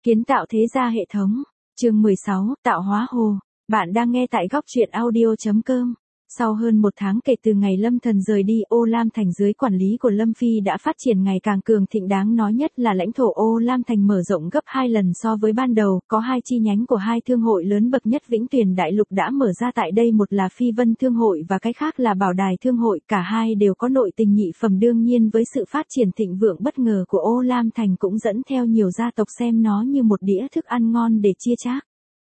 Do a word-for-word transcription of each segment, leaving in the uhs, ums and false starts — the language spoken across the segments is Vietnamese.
Kiến tạo thế gia hệ thống. Chương mười sáu, tạo hóa hồ. Bạn đang nghe tại góc truyện audio chấm com. Sau hơn một tháng kể từ ngày Lâm Thần rời đi, Ô Lam Thành dưới quản lý của Lâm Phi đã phát triển ngày càng cường thịnh, đáng nói nhất là lãnh thổ Ô Lam Thành mở rộng gấp hai lần so với ban đầu, có hai chi nhánh của hai thương hội lớn bậc nhất Vĩnh Tuyền Đại Lục đã mở ra tại đây, một là Phi Vân Thương hội và cái khác là Bảo Đài Thương hội, cả hai đều có nội tình nhị phẩm. Đương nhiên với sự phát triển thịnh vượng bất ngờ của Ô Lam Thành cũng dẫn theo nhiều gia tộc xem nó như một đĩa thức ăn ngon để chia chác.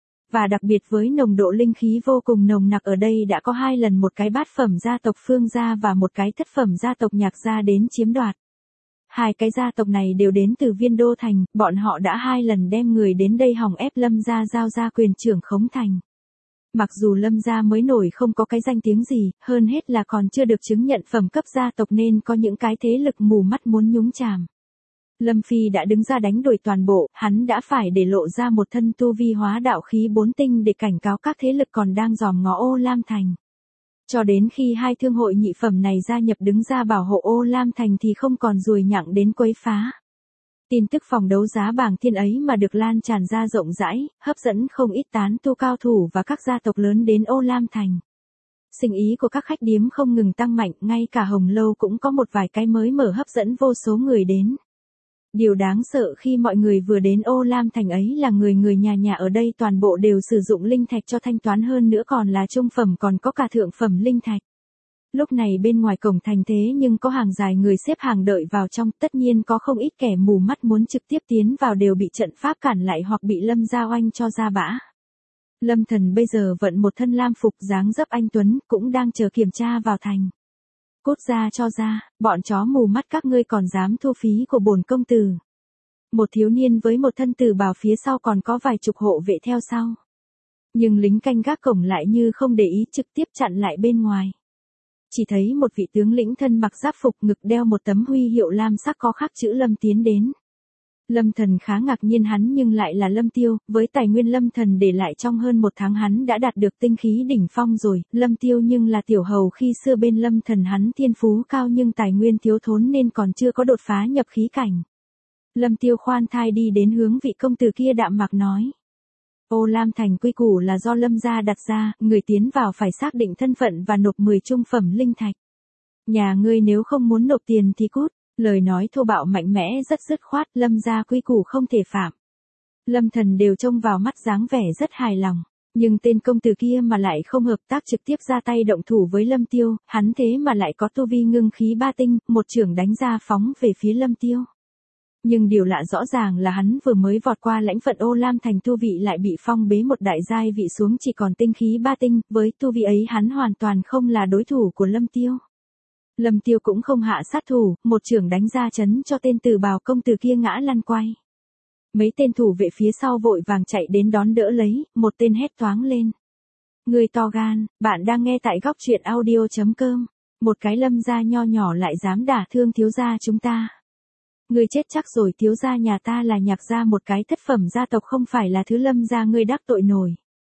Và đặc biệt với nồng độ linh khí vô cùng nồng nặc ở đây, đã có hai lần một cái bát phẩm gia tộc Phương gia và một cái thất phẩm gia tộc Nhạc gia đến chiếm đoạt. Hai cái gia tộc này đều đến từ Viên Đô Thành, bọn họ đã hai lần đem người đến đây hòng ép Lâm gia giao ra quyền trưởng khống thành. Mặc dù Lâm gia mới nổi không có cái danh tiếng gì, hơn hết là còn chưa được chứng nhận phẩm cấp gia tộc nên có những cái thế lực mù mắt muốn nhúng chàm. Lâm Phi đã đứng ra đánh đuổi toàn bộ, hắn đã phải để lộ ra một thân tu vi hóa đạo khí bốn tinh để cảnh cáo các thế lực còn đang dòm ngó Ô Lam Thành. Cho đến khi hai thương hội nhị phẩm này gia nhập đứng ra bảo hộ Ô Lam Thành thì không còn ruồi nhặng đến quấy phá. Tin tức phòng đấu giá bảng thiên ấy mà được lan tràn ra rộng rãi, hấp dẫn không ít tán tu cao thủ và các gia tộc lớn đến Ô Lam Thành. Sinh ý của các khách điếm không ngừng tăng mạnh, ngay cả Hồng Lâu cũng có một vài cái mới mở hấp dẫn vô số người đến. Điều đáng sợ khi mọi người vừa đến Ô Lam Thành ấy là người người nhà nhà ở đây toàn bộ đều sử dụng linh thạch cho thanh toán, hơn nữa còn là trung phẩm, còn có cả thượng phẩm linh thạch. Lúc này bên ngoài cổng thành thế nhưng có hàng dài người xếp hàng đợi vào trong, tất nhiên có không ít kẻ mù mắt muốn trực tiếp tiến vào đều bị trận pháp cản lại hoặc bị Lâm gia oanh cho ra bã. Lâm Thần bây giờ vận một thân lam phục dáng dấp anh tuấn, cũng đang chờ kiểm tra vào thành. Cút ra cho ra, bọn chó mù mắt các ngươi còn dám thu phí của bổn công tử. Một thiếu niên với một thân tử bào phía sau còn có vài chục hộ vệ theo sau. Nhưng lính canh gác cổng lại như không để ý, trực tiếp chặn lại bên ngoài. Chỉ thấy một vị tướng lĩnh thân mặc giáp phục, ngực đeo một tấm huy hiệu lam sắc có khắc chữ Lâm tiến đến. Lâm Thần khá ngạc nhiên, hắn nhưng lại là Lâm Tiêu, với tài nguyên Lâm Thần để lại trong hơn một tháng hắn đã đạt được tinh khí đỉnh phong rồi. Lâm Tiêu nhưng là tiểu hầu khi xưa bên Lâm Thần, hắn thiên phú cao nhưng tài nguyên thiếu thốn nên còn chưa có đột phá nhập khí cảnh. Lâm Tiêu khoan thai đi đến hướng vị công tử kia đạm mạc nói. Ô Lam Thành quy củ là do Lâm gia đặt ra, người tiến vào phải xác định thân phận và nộp mười trung phẩm linh thạch. Nhà ngươi nếu không muốn nộp tiền thì cút. Lời nói thô bạo mạnh mẽ rất dứt khoát, Lâm gia quy củ không thể phạm. Lâm Thần đều trông vào mắt dáng vẻ rất hài lòng, nhưng tên công tử kia mà lại không hợp tác, trực tiếp ra tay động thủ với Lâm Tiêu, hắn thế mà lại có tu vi ngưng khí ba tinh, một chưởng đánh ra phóng về phía Lâm Tiêu. Nhưng điều lạ rõ ràng là hắn vừa mới vọt qua lãnh phận Ô Lam Thành, tu vị lại bị phong bế một đại giai vị xuống chỉ còn tinh khí ba tinh, với tu vị ấy hắn hoàn toàn không là đối thủ của Lâm Tiêu. Lâm Tiêu cũng không hạ sát thủ, một chưởng đánh ra chấn cho tên tử bào công tử kia ngã lăn quay. Mấy tên thủ vệ phía sau vội vàng chạy đến đón đỡ lấy, một tên hét toáng lên. Người to gan, bạn đang nghe tại góc truyện audio chấm com. Một cái Lâm gia nho nhỏ lại dám đả thương thiếu gia chúng ta. Ngươi chết chắc rồi, thiếu gia nhà ta là Nhạc gia, một cái thất phẩm gia tộc, không phải là thứ Lâm gia ngươi đắc tội nổi.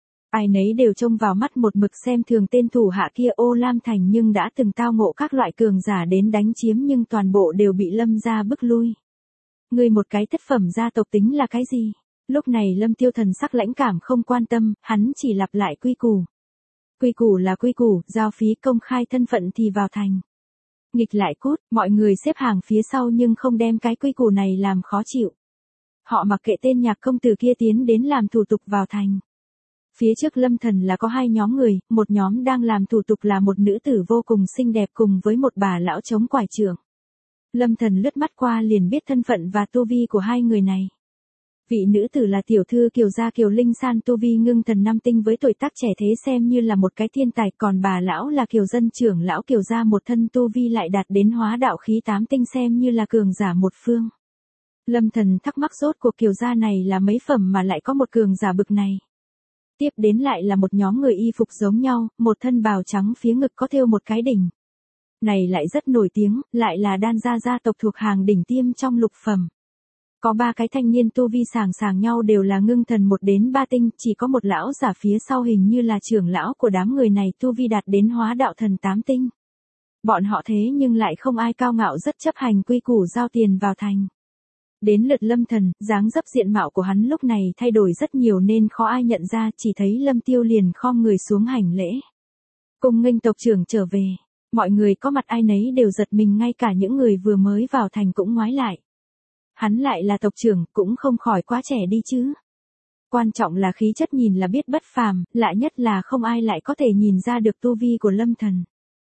Ai nấy đều trông vào mắt, một mực xem thường tên thủ hạ kia. Ô Lam Thành nhưng đã từng tao ngộ các loại cường giả đến đánh chiếm nhưng toàn bộ đều bị Lâm gia bức lui. Ngươi một cái thất phẩm gia tộc tính là cái gì? Lúc này Lâm Tiêu thần sắc lãnh cảm không quan tâm, hắn chỉ lặp lại quy củ. Quy củ là quy củ, giao phí công khai thân phận thì vào thành. Nghịch lại cút, mọi người xếp hàng phía sau nhưng không đem cái quy củ này làm khó chịu. Họ mặc kệ tên Nhạc công tử kia tiến đến làm thủ tục vào thành. Phía trước Lâm Thần là có hai nhóm người, một nhóm đang làm thủ tục là một nữ tử vô cùng xinh đẹp cùng với một bà lão chống quải trưởng. Lâm Thần lướt mắt qua liền biết thân phận và tu vi của hai người này. Vị nữ tử là tiểu thư Kiều gia Kiều Linh San, tu vi ngưng thần năm tinh, với tuổi tác trẻ thế xem như là một cái thiên tài, còn bà lão là Kiều dân trưởng lão Kiều gia, một thân tu vi lại đạt đến hóa đạo khí tám tinh, xem như là cường giả một phương. Lâm Thần thắc mắc rốt cuộc Kiều gia này là mấy phẩm mà lại có một cường giả bực này. Tiếp đến lại là một nhóm người y phục giống nhau, một thân bào trắng phía ngực có thêu một cái đỉnh. Này lại rất nổi tiếng, lại là Đan gia gia tộc thuộc hàng đỉnh tiêm trong lục phẩm. Có ba cái thanh niên tu vi sàng sàng nhau đều là ngưng thần một đến ba tinh, chỉ có một lão giả phía sau hình như là trưởng lão của đám người này, tu vi đạt đến hóa đạo thần tám tinh. Bọn họ thế nhưng lại không ai cao ngạo, rất chấp hành quy củ giao tiền vào thành. Đến lượt Lâm Thần, dáng dấp diện mạo của hắn lúc này thay đổi rất nhiều nên khó ai nhận ra, chỉ thấy Lâm Tiêu liền khom người xuống hành lễ. Cùng nghênh tộc trưởng trở về, mọi người có mặt ai nấy đều giật mình, ngay cả những người vừa mới vào thành cũng ngoái lại. Hắn lại là tộc trưởng, cũng không khỏi quá trẻ đi chứ. Quan trọng là khí chất nhìn là biết bất phàm, lạ nhất là không ai lại có thể nhìn ra được tu vi của Lâm Thần.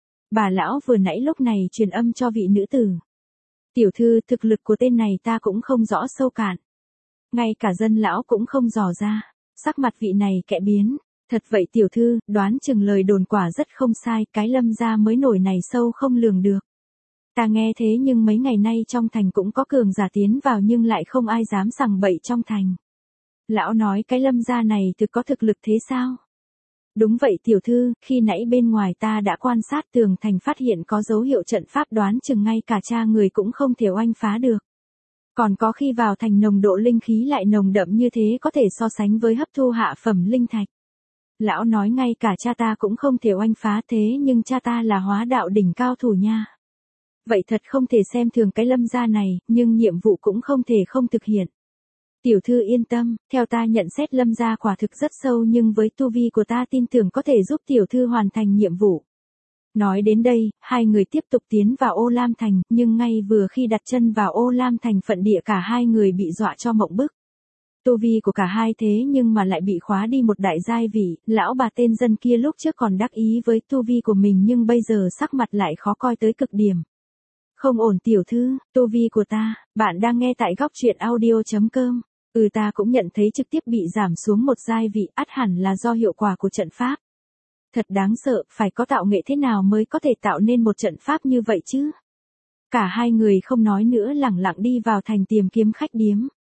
Bà lão vừa nãy lúc này truyền âm cho vị nữ tử. Tiểu thư, thực lực của tên này ta cũng không rõ sâu cạn. Ngay cả dân lão cũng không dò ra. Sắc mặt vị này kẽ biến. Thật vậy tiểu thư, đoán chừng lời đồn quả rất không sai, cái Lâm gia mới nổi này sâu không lường được. Ta nghe thế nhưng mấy ngày nay trong thành cũng có cường giả tiến vào nhưng lại không ai dám sằng bậy trong thành. Lão nói cái Lâm gia này thực có thực lực thế sao? Đúng vậy tiểu thư, khi nãy bên ngoài ta đã quan sát tường thành phát hiện có dấu hiệu trận pháp, đoán chừng ngay cả cha người cũng không thể oanh phá được. Còn có khi vào thành nồng độ linh khí lại nồng đậm như thế có thể so sánh với hấp thu hạ phẩm linh thạch. Lão nói ngay cả cha ta cũng không thể oanh phá, thế nhưng cha ta là hóa đạo đỉnh cao thủ nha. Vậy thật không thể xem thường cái Lâm gia này, nhưng nhiệm vụ cũng không thể không thực hiện. Tiểu thư yên tâm, theo ta nhận xét Lâm gia quả thực rất sâu nhưng với tu vi của ta tin tưởng có thể giúp tiểu thư hoàn thành nhiệm vụ. Nói đến đây, hai người tiếp tục tiến vào Ô Lam Thành, nhưng ngay vừa khi đặt chân vào Ô Lam Thành phận địa cả hai người bị dọa cho mộng bức. Tu vi của cả hai thế nhưng mà lại bị khóa đi một đại giai vị, lão bà tên dân kia lúc trước còn đắc ý với tu vi của mình nhưng bây giờ sắc mặt lại khó coi tới cực điểm. Không ổn tiểu thư, tu vi của ta, bạn đang nghe tại góc truyện audio chấm com. Ừ ta cũng nhận thấy trực tiếp bị giảm xuống một giai vị, ắt hẳn là do hiệu quả của trận pháp. Thật đáng sợ, phải có tạo nghệ thế nào mới có thể tạo nên một trận pháp như vậy chứ? Cả hai người không nói nữa lẳng lặng đi vào thành tìm kiếm khách điếm.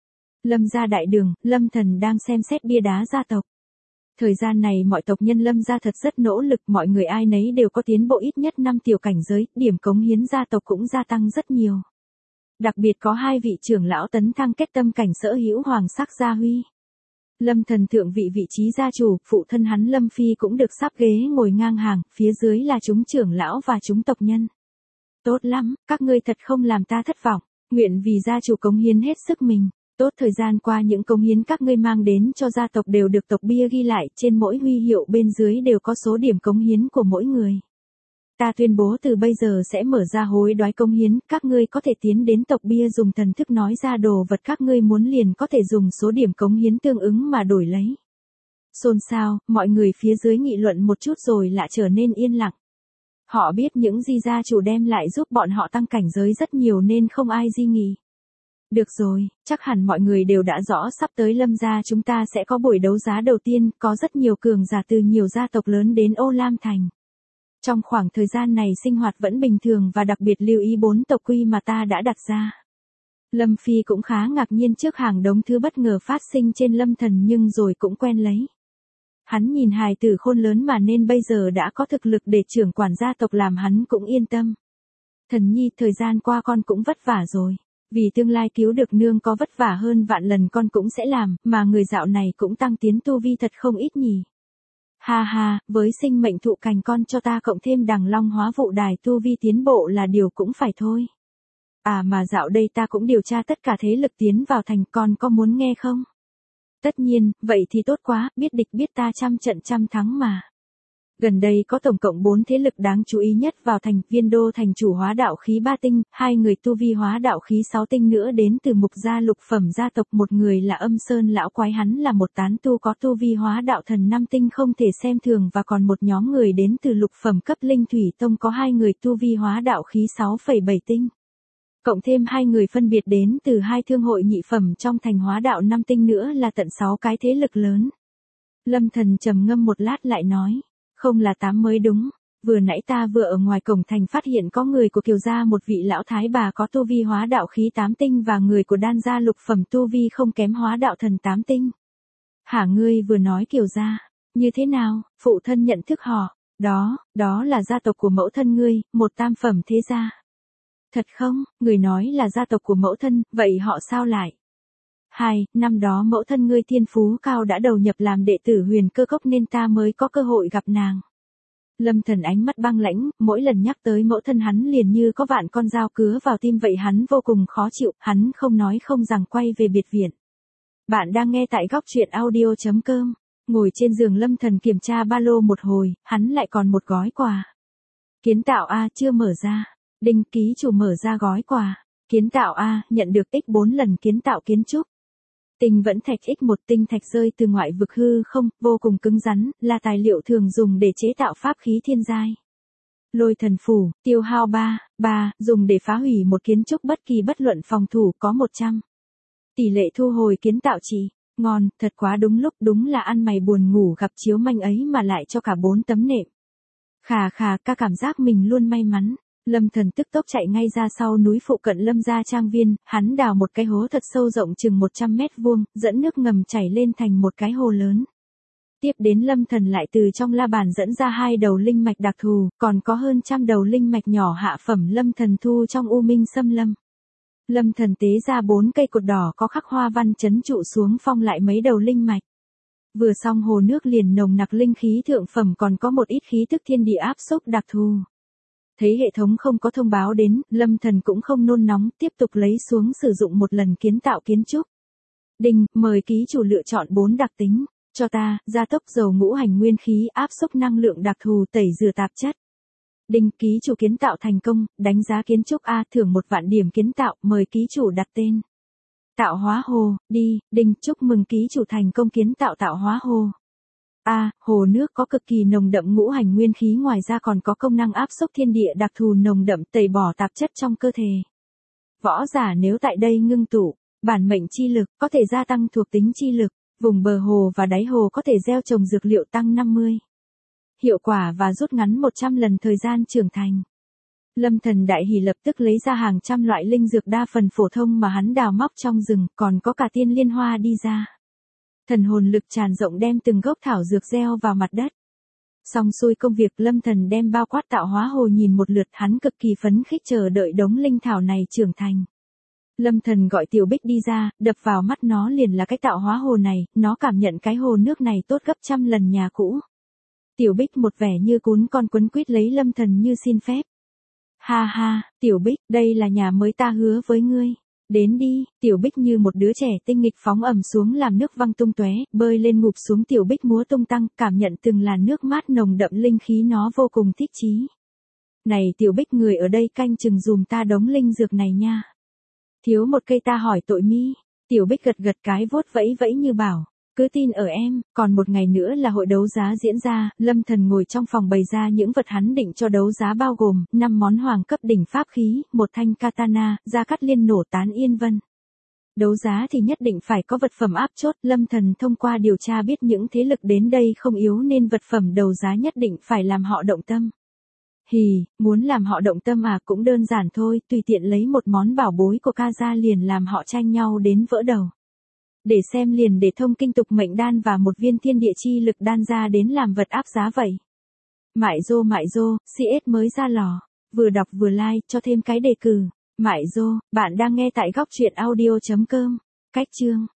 Lâm gia đại đường, Lâm Thần đang xem xét bia đá gia tộc. Thời gian này mọi tộc nhân Lâm gia thật rất nỗ lực, mọi người ai nấy đều có tiến bộ ít nhất năm tiểu cảnh giới, điểm cống hiến gia tộc cũng gia tăng rất nhiều. Đặc biệt có hai vị trưởng lão tấn thăng kết tâm cảnh sở hữu hoàng sắc gia huy. Lâm Thần thượng vị vị trí gia chủ, phụ thân hắn Lâm Phi cũng được sắp ghế ngồi ngang hàng, phía dưới là chúng trưởng lão và chúng tộc nhân. Tốt lắm, các ngươi thật không làm ta thất vọng, nguyện vì gia chủ cống hiến hết sức mình. Tốt, thời gian qua những cống hiến các ngươi mang đến cho gia tộc đều được tộc bia ghi lại, trên mỗi huy hiệu bên dưới đều có số điểm cống hiến của mỗi người. Ta tuyên bố từ bây giờ sẽ mở ra hối đoái cống hiến, các ngươi có thể tiến đến tộc bia dùng thần thức nói ra đồ vật các ngươi muốn liền có thể dùng số điểm cống hiến tương ứng mà đổi lấy. Xôn xao, mọi người phía dưới nghị luận một chút rồi lại trở nên yên lặng. Họ biết những gì gia chủ đem lại giúp bọn họ tăng cảnh giới rất nhiều nên không ai di nghị. Được rồi, chắc hẳn mọi người đều đã rõ sắp tới Lâm gia chúng ta sẽ có buổi đấu giá đầu tiên, có rất nhiều cường giả từ nhiều gia tộc lớn đến Ô Lam Thành. Trong khoảng thời gian này sinh hoạt vẫn bình thường và đặc biệt lưu ý bốn tộc quy mà ta đã đặt ra. Lâm Phi cũng khá ngạc nhiên trước hàng đống thứ bất ngờ phát sinh trên Lâm Thần nhưng rồi cũng quen lấy. Hắn nhìn hài tử khôn lớn mà nên bây giờ đã có thực lực để trưởng quản gia tộc làm hắn cũng yên tâm. Thần nhi, thời gian qua con cũng vất vả rồi. Vì tương lai cứu được nương có vất vả hơn vạn lần con cũng sẽ làm, mà người dạo này cũng tăng tiến tu vi thật không ít nhỉ. Ha ha, với sinh mệnh thụ cành con cho ta cộng thêm đằng long hóa vụ đài tu vi tiến bộ là điều cũng phải thôi. À mà dạo đây ta cũng điều tra tất cả thế lực tiến vào thành, con có muốn nghe không? Tất nhiên, vậy thì tốt quá, biết địch biết ta trăm trận trăm thắng mà. Gần đây có tổng cộng bốn thế lực đáng chú ý nhất vào thành, Viên Đô thành chủ hóa đạo khí ba tinh, hai người tu vi hóa đạo khí sáu tinh nữa đến từ mục gia lục phẩm gia tộc, một người là Âm Sơn lão quái, hắn là một tán tu có tu vi hóa đạo thần năm tinh không thể xem thường, và còn một nhóm người đến từ lục phẩm cấp linh thủy tông có hai người tu vi hóa đạo khí sáu phẩy bảy tinh. Cộng thêm hai người phân biệt đến từ hai thương hội nhị phẩm trong thành hóa đạo năm tinh nữa là tận sáu cái thế lực lớn. Lâm Thần trầm ngâm một lát lại nói. Không là tám mới đúng, vừa nãy ta vừa ở ngoài cổng thành phát hiện có người của Kiều gia một vị lão thái bà có tu vi hóa đạo khí tám tinh và người của Đan gia lục phẩm tu vi không kém hóa đạo thần tám tinh. Hả, ngươi vừa nói Kiều gia, như thế nào? Phụ thân nhận thức họ, đó, đó là gia tộc của mẫu thân ngươi, một tam phẩm thế gia. Thật không, người nói là gia tộc của mẫu thân, vậy họ sao lại? Hai, năm đó mẫu thân ngươi thiên phú cao đã đầu nhập làm đệ tử Huyền Cơ Cốc nên ta mới có cơ hội gặp nàng. Lâm Thần ánh mắt băng lãnh, mỗi lần nhắc tới mẫu thân hắn liền như có vạn con dao cứa vào tim vậy, hắn vô cùng khó chịu, hắn không nói không rằng quay về biệt viện. Bạn đang nghe tại góc truyện audio.com. Ngồi trên giường Lâm Thần kiểm tra ba lô một hồi, hắn lại còn một gói quà. Kiến tạo A chưa mở ra. Đinh ký chủ mở ra gói quà. Kiến tạo A nhận được x bốn lần kiến tạo kiến trúc. Tinh vẫn thạch x một tinh thạch rơi từ ngoại vực hư không, vô cùng cứng rắn, là tài liệu thường dùng để chế tạo pháp khí thiên giai. Lôi thần phủ, tiêu hao ba, ba, dùng để phá hủy một kiến trúc bất kỳ bất luận phòng thủ có một trăm. Tỷ lệ thu hồi kiến tạo trị, ngon, thật quá đúng lúc, đúng là ăn mày buồn ngủ gặp chiếu manh ấy mà lại cho cả bốn tấm nệm. Khà khà, ca cảm giác mình luôn may mắn. Lâm Thần tức tốc chạy ngay ra sau núi phụ cận Lâm gia trang viên, hắn đào một cái hố thật sâu rộng chừng một trăm mét vuông, dẫn nước ngầm chảy lên thành một cái hồ lớn. Tiếp đến Lâm Thần lại từ trong la bàn dẫn ra hai đầu linh mạch đặc thù, còn có hơn trăm đầu linh mạch nhỏ hạ phẩm Lâm Thần thu trong U Minh Xâm Lâm. Lâm Thần tế ra bốn cây cột đỏ có khắc hoa văn chấn trụ xuống phong lại mấy đầu linh mạch. Vừa xong hồ nước liền nồng nặc linh khí thượng phẩm, còn có một ít khí tức thiên địa áp xúc đặc thù. Thấy hệ thống không có thông báo đến, Lâm Thần cũng không nôn nóng, tiếp tục lấy xuống sử dụng một lần kiến tạo kiến trúc. Đinh, mời ký chủ lựa chọn bốn đặc tính, cho ta, gia tốc dầu ngũ hành nguyên khí, áp xúc năng lượng đặc thù, tẩy rửa tạp chất. Đinh, ký chủ kiến tạo thành công, đánh giá kiến trúc A, thưởng một vạn điểm kiến tạo, mời ký chủ đặt tên. Tạo hóa hồ, đi, đinh, chúc mừng ký chủ thành công kiến tạo tạo hóa hồ. A, hồ nước có cực kỳ nồng đậm ngũ hành nguyên khí, ngoài ra còn có công năng áp xúc thiên địa đặc thù nồng đậm, tẩy bỏ tạp chất trong cơ thể. Võ giả nếu tại đây ngưng tụ bản mệnh chi lực, có thể gia tăng thuộc tính chi lực, vùng bờ hồ và đáy hồ có thể gieo trồng dược liệu tăng năm mươi. Hiệu quả và rút ngắn một trăm lần thời gian trưởng thành. Lâm Thần đại hỉ lập tức lấy ra hàng trăm loại linh dược đa phần phổ thông mà hắn đào móc trong rừng, còn có cả tiên liên hoa đi ra. Thần hồn lực tràn rộng đem từng gốc thảo dược gieo vào mặt đất. Xong xuôi công việc, Lâm Thần đem bao quát tạo hóa hồ nhìn một lượt, hắn cực kỳ phấn khích chờ đợi đống linh thảo này trưởng thành. Lâm Thần gọi Tiểu Bích đi ra, đập vào mắt nó liền là cái tạo hóa hồ này, nó cảm nhận cái hồ nước này tốt gấp trăm lần nhà cũ. Tiểu Bích một vẻ như cún con quấn quýt lấy Lâm Thần như xin phép. Ha ha, Tiểu Bích, đây là nhà mới ta hứa với ngươi. Đến đi, Tiểu Bích như một đứa trẻ tinh nghịch phóng ẩm xuống làm nước văng tung tóe, bơi lên ngụp xuống. Tiểu Bích múa tung tăng, cảm nhận từng làn nước mát nồng đậm linh khí, nó vô cùng thích chí. Này Tiểu Bích, người ở đây canh chừng dùm ta đống linh dược này nha. Thiếu một cây ta hỏi tội mi. Tiểu Bích gật gật cái vốt vẫy vẫy như bảo, cứ tin ở em. Còn một ngày nữa là hội đấu giá diễn ra, Lâm Thần ngồi trong phòng bày ra những vật hắn định cho đấu giá, bao gồm năm món hoàng cấp đỉnh pháp khí, một thanh katana, gia cát liên nổ tán yên vân. Đấu giá thì nhất định phải có vật phẩm áp chốt, Lâm Thần thông qua điều tra biết những thế lực đến đây không yếu nên vật phẩm đấu giá nhất định phải làm họ động tâm. Hì, muốn làm họ động tâm à, cũng đơn giản thôi, tùy tiện lấy một món bảo bối của ca ra liền làm họ tranh nhau đến vỡ đầu. Để xem liền để thông kinh tục mệnh đan và một viên thiên địa chi lực đan ra đến làm vật áp giá vậy. Mại dô mại dô, xê ét mới ra lò. Vừa đọc vừa like, cho thêm cái đề cử. Mại dô, bạn đang nghe tại góc truyện audio.com. Cách chương.